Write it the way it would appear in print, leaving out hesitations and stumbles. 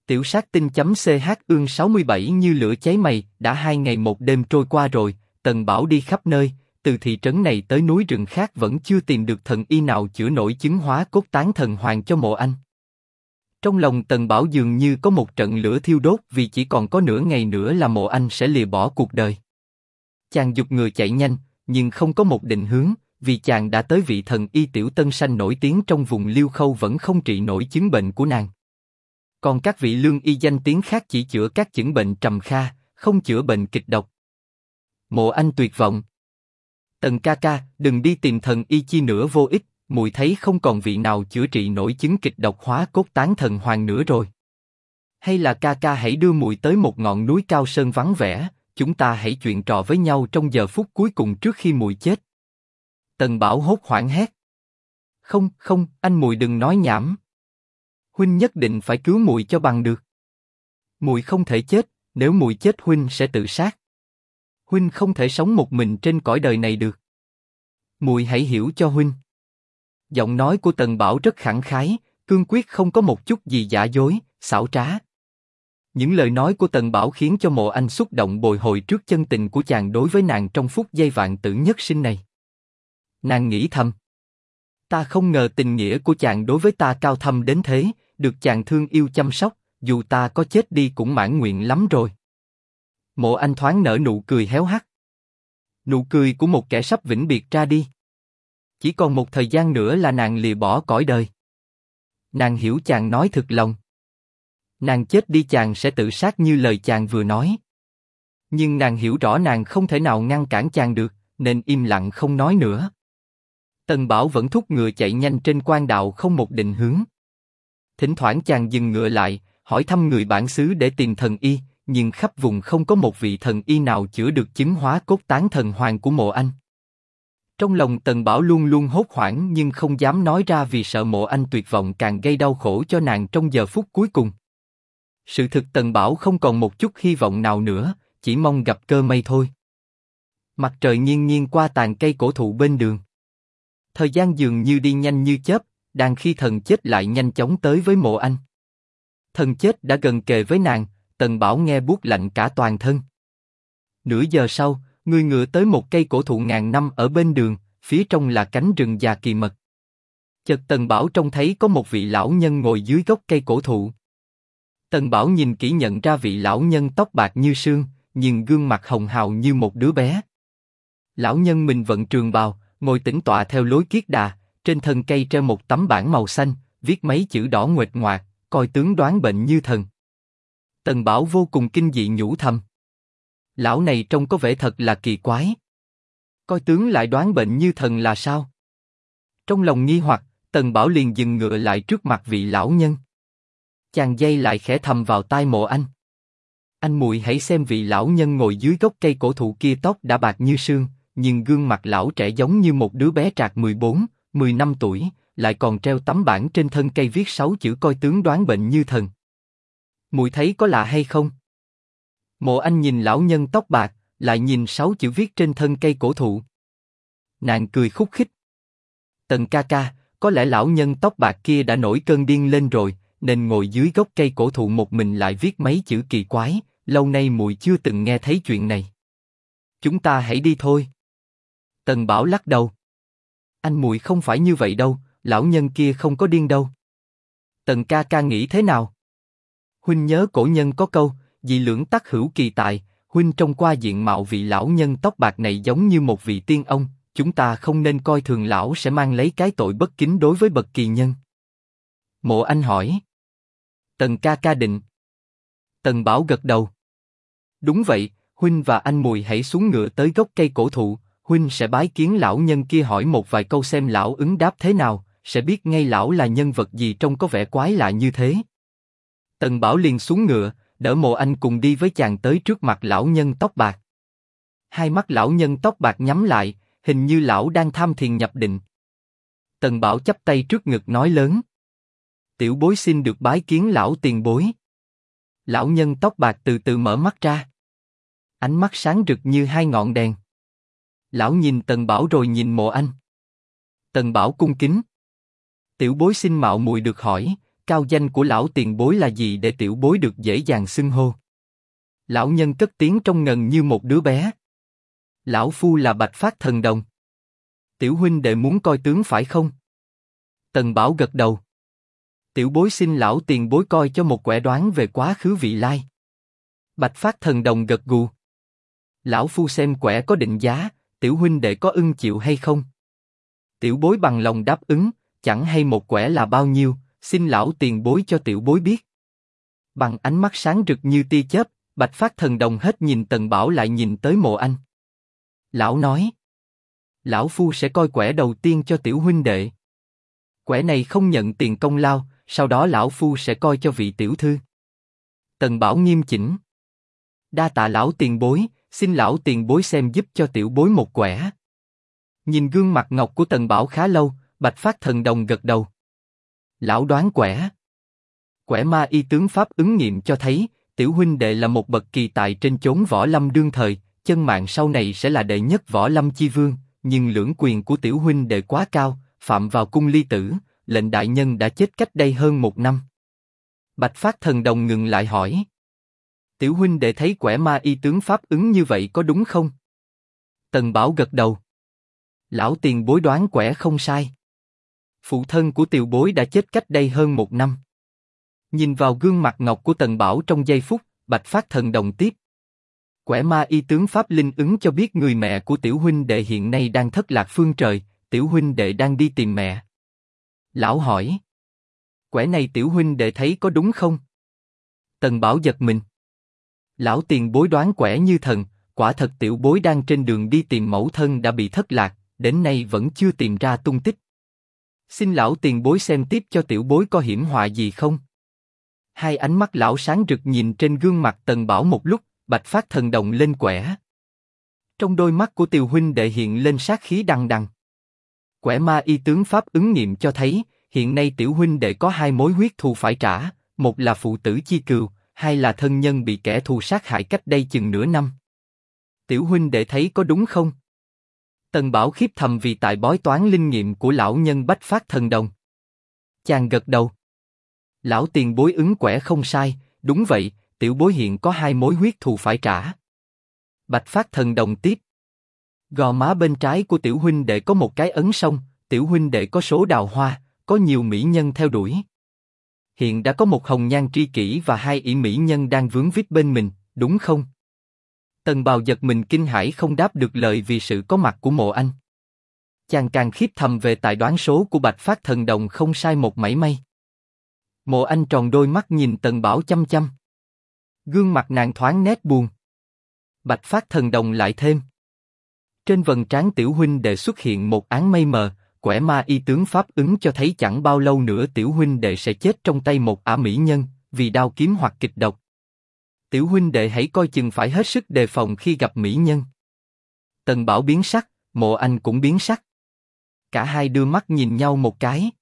Tiểu sát tinh.ch ương 67 như lửa cháy mày, đã 2 ngày 1 đêm trôi qua rồi, Tần Bảo đi khắp nơi, từ thị trấn này tới núi rừng khác vẫn chưa tìm được thần y nào chữa nổi chứng hóa cốt tán thần hoàng cho Mộ Anh. Trong lòng Tần Bảo dường như có một trận lửa thiêu đốt vì chỉ còn có nửa ngày nữa là Mộ Anh sẽ lìa bỏ cuộc đời. Chàng giục ngựa chạy nhanh, nhưng không có một định hướng, vì chàng đã tới vị thần y Tiểu Tân Sanh nổi tiếng trong vùng Liêu Khâu vẫn không trị nổi chứng bệnh của nàng. Còn các vị lương y danh tiếng khác chỉ chữa các chứng bệnh trầm kha, không chữa bệnh kịch độc. Mộ Anh tuyệt vọng. Tần ca ca, đừng đi tìm thần y chi nữa vô ích, muội thấy không còn vị nào chữa trị nổi chứng kịch độc hóa cốt tán thần hoàng nữa rồi. Hay là ca ca hãy đưa muội tới một ngọn núi cao sơn vắng vẻ, chúng ta hãy chuyện trò với nhau trong giờ phút cuối cùng trước khi muội chết. Tần Bảo hốt hoảng hét. Không, không, anh muội đừng nói nhảm. Huynh nhất định phải cứu muội cho bằng được. Muội không thể chết, nếu muội chết huynh sẽ tự sát. Huynh không thể sống một mình trên cõi đời này được. Muội hãy hiểu cho huynh. Giọng nói của Tần Bảo rất khẳng khái, cương quyết không có một chút gì giả dối, xảo trá. Những lời nói của Tần Bảo khiến cho Mộ Anh xúc động bồi hồi trước chân tình của chàng đối với nàng trong phút giây vạn tử nhất sinh này. Nàng nghĩ thầm. Ta không ngờ tình nghĩa của chàng đối với ta cao thâm đến thế, được chàng thương yêu chăm sóc, dù ta có chết đi cũng mãn nguyện lắm rồi. Mộ Anh thoáng nở nụ cười héo hắt. Nụ cười của một kẻ sắp vĩnh biệt ra đi. Chỉ còn một thời gian nữa là nàng lìa bỏ cõi đời. Nàng hiểu chàng nói thực lòng. Nàng chết đi chàng sẽ tự sát như lời chàng vừa nói. Nhưng nàng hiểu rõ nàng không thể nào ngăn cản chàng được, nên im lặng không nói nữa. Tần Bảo vẫn thúc ngựa chạy nhanh trên quan đạo không một định hướng. Thỉnh thoảng chàng dừng ngựa lại, hỏi thăm người bản xứ để tìm thần y, nhưng khắp vùng không có một vị thần y nào chữa được chứng hóa cốt tán thần hoàng của Mộ Anh. Trong lòng Tần Bảo luôn luôn hốt hoảng nhưng không dám nói ra vì sợ Mộ Anh tuyệt vọng càng gây đau khổ cho nàng trong giờ phút cuối cùng. Sự thực Tần Bảo không còn một chút hy vọng nào nữa, chỉ mong gặp cơ may thôi. Mặt trời nghiêng nghiêng qua tàn cây cổ thụ bên đường. Thời gian dường như đi nhanh như chớp, đang khi thần chết lại nhanh chóng tới với Mộ Anh. Thần chết đã gần kề với nàng, Tần Bảo nghe buốt lạnh cả toàn thân. Nửa giờ sau, người ngựa tới một cây cổ thụ ngàn năm ở bên đường, phía trong là cánh rừng già kỳ mật. Chợt Tần Bảo trông thấy có một vị lão nhân ngồi dưới gốc cây cổ thụ. Tần Bảo nhìn kỹ nhận ra vị lão nhân tóc bạc như sương, nhưng gương mặt hồng hào như một đứa bé. Lão nhân mình vận trường bào, ngồi tĩnh tọa theo lối kiết đà, trên thân cây treo một tấm bảng màu xanh, viết mấy chữ đỏ nguệch ngoạc, coi tướng đoán bệnh như thần. Tần Bảo vô cùng kinh dị nhủ thầm. Lão này trông có vẻ thật là kỳ quái. Coi tướng lại đoán bệnh như thần là sao? Trong lòng nghi hoặc, Tần Bảo liền dừng ngựa lại trước mặt vị lão nhân. Chàng giây lại khẽ thầm vào tai Mộ Anh. Anh muội hãy xem vị lão nhân ngồi dưới gốc cây cổ thụ kia, tóc đã bạc như sương, nhưng gương mặt lão trẻ giống như một đứa bé trạc 14, 15 tuổi, lại còn treo tấm bảng trên thân cây viết 6 chữ coi tướng đoán bệnh như thần. Muội thấy có lạ hay không? Mộ Anh nhìn lão nhân tóc bạc, lại nhìn 6 chữ viết trên thân cây cổ thụ. Nàng cười khúc khích. Tần ca ca, có lẽ lão nhân tóc bạc kia đã nổi cơn điên lên rồi, nên ngồi dưới gốc cây cổ thụ một mình lại viết mấy chữ kỳ quái. Lâu nay muội chưa từng nghe thấy chuyện này. Chúng ta hãy đi thôi. Tần Bảo lắc đầu. Anh muội không phải như vậy đâu, lão nhân kia không có điên đâu. Tần ca ca nghĩ thế nào? Huynh nhớ cổ nhân có câu, dị lưỡng tắc hữu kỳ tại, huynh trông qua diện mạo vị lão nhân tóc bạc này giống như một vị tiên ông, chúng ta không nên coi thường lão sẽ mang lấy cái tội bất kính đối với bậc kỳ nhân. Mộ Anh hỏi. Tần ca ca định. Tần Bảo gật đầu. Đúng vậy, huynh và anh muội hãy xuống ngựa tới gốc cây cổ thụ, huynh sẽ bái kiến lão nhân kia hỏi một vài câu xem lão ứng đáp thế nào, sẽ biết ngay lão là nhân vật gì trông có vẻ quái lạ như thế. Tần Bảo liền xuống ngựa, đỡ Mộ Anh cùng đi với chàng tới trước mặt lão nhân tóc bạc. Hai mắt lão nhân tóc bạc nhắm lại, hình như lão đang tham thiền nhập định. Tần Bảo chắp tay trước ngực nói lớn. Tiểu bối xin được bái kiến lão tiền bối. Lão nhân tóc bạc từ từ mở mắt ra. Ánh mắt sáng rực như hai ngọn đèn. Lão nhìn Tần Bảo rồi nhìn Mộ Anh. Tần Bảo cung kính. Tiểu bối xin mạo muội được hỏi, cao danh của lão tiền bối là gì để tiểu bối được dễ dàng xưng hô? Lão nhân cất tiếng trong ngần như một đứa bé. Lão phu là Bạch Phát Thần Đồng. Tiểu huynh đệ muốn coi tướng phải không? Tần Bảo gật đầu. Tiểu bối xin lão tiền bối coi cho một quẻ đoán về quá khứ vị lai. Bạch Phát Thần Đồng gật gù. Lão phu xem quẻ có định giá, tiểu huynh đệ có ưng chịu hay không? Tiểu bối bằng lòng đáp ứng, chẳng hay một quẻ là bao nhiêu, xin lão tiền bối cho tiểu bối biết. Bằng ánh mắt sáng rực như tia chớp, Bạch Phát Thần Đồng hết nhìn Tần Bảo lại nhìn tới Mộ Anh. Lão nói, lão phu sẽ coi quẻ đầu tiên cho tiểu huynh đệ. Quẻ này không nhận tiền công lao, sau đó lão phu sẽ coi cho vị tiểu thư. Tần Bảo nghiêm chỉnh. Đa tạ lão tiền bối, xin lão tiền bối xem giúp cho tiểu bối một quẻ. Nhìn gương mặt ngọc của Tần Bảo khá lâu, Bạch Phát Thần Đồng gật đầu. Lão đoán quẻ. Quẻ ma y tướng pháp ứng nghiệm cho thấy, tiểu huynh đệ là một bậc kỳ tài trên chốn võ lâm đương thời, chân mạng sau này sẽ là đệ nhất võ lâm chi vương, nhưng lưỡng quyền của tiểu huynh đệ quá cao, phạm vào cung ly tử, lệnh đại nhân đã chết cách đây hơn 1 năm. Bạch Phát Thần Đồng ngừng lại hỏi. Tiểu huynh đệ thấy quẻ ma y tướng pháp ứng như vậy có đúng không? Tần Bảo gật đầu. Lão tiền bối đoán quẻ không sai. Phụ thân của tiểu bối đã chết cách đây hơn 1 năm. Nhìn vào gương mặt ngọc của Tần Bảo trong giây phút, Bạch Phát Thần Đồng tiếp. Quẻ ma y tướng pháp linh ứng cho biết người mẹ của tiểu huynh đệ hiện nay đang thất lạc phương trời, tiểu huynh đệ đang đi tìm mẹ. Lão hỏi. Quẻ này tiểu huynh đệ thấy có đúng không? Tần Bảo giật mình. Lão tiền bối đoán quẻ như thần, quả thật tiểu bối đang trên đường đi tìm mẫu thân đã bị thất lạc, đến nay vẫn chưa tìm ra tung tích. Xin lão tiền bối xem tiếp cho tiểu bối có hiểm họa gì không? Hai ánh mắt lão sáng rực nhìn trên gương mặt Tần Bảo một lúc, Bạch Phát Thần Đồng lên quẻ. Trong đôi mắt của tiểu huynh đệ hiện lên sát khí đằng đằng. Quẻ ma y tướng pháp ứng nghiệm cho thấy, hiện nay tiểu huynh đệ có 2 mối huyết thù phải trả, một là phụ tử chi cừu, hai là thân nhân bị kẻ thù sát hại cách đây chừng nửa năm. Tiểu huynh đệ thấy có đúng không? Tần Bảo khiếp thầm vì tại bói toán linh nghiệm của lão nhân Bách Phát Thần Đồng. Chàng gật đầu. Lão tiền bối ứng quẻ không sai, đúng vậy, tiểu bối hiện có 2 mối huyết thù phải trả. Bạch Phát Thần Đồng tiếp. Gò má bên trái của tiểu huynh đệ có một cái ấn song, tiểu huynh đệ có số đào hoa, có nhiều mỹ nhân theo đuổi. Hiện đã có một hồng nhan tri kỷ và 2 ỷ mỹ nhân đang vướng víc bên mình, đúng không? Tần Bào giật mình kinh hãi không đáp được lời vì sự có mặt của Mộ Anh. Chàng càng khiếp thầm về tài đoán số của Bạch Phát Thần Đồng không sai một mảy may. Mộ Anh tròn đôi mắt nhìn Tần Bảo chăm chăm. Gương mặt nàng thoáng nét buồn. Bạch Phát Thần Đồng lại thêm. Trên vầng trán tiểu huynh đệ xuất hiện một áng mây mờ, quẻ ma y tướng pháp ứng cho thấy chẳng bao lâu nữa tiểu huynh đệ sẽ chết trong tay một ả mỹ nhân, vì đao kiếm hoặc kịch độc. Tiểu huynh đệ hãy coi chừng phải hết sức đề phòng khi gặp mỹ nhân. Tần Bảo biến sắc, Mộ Anh cũng biến sắc. Cả hai đưa mắt nhìn nhau một cái.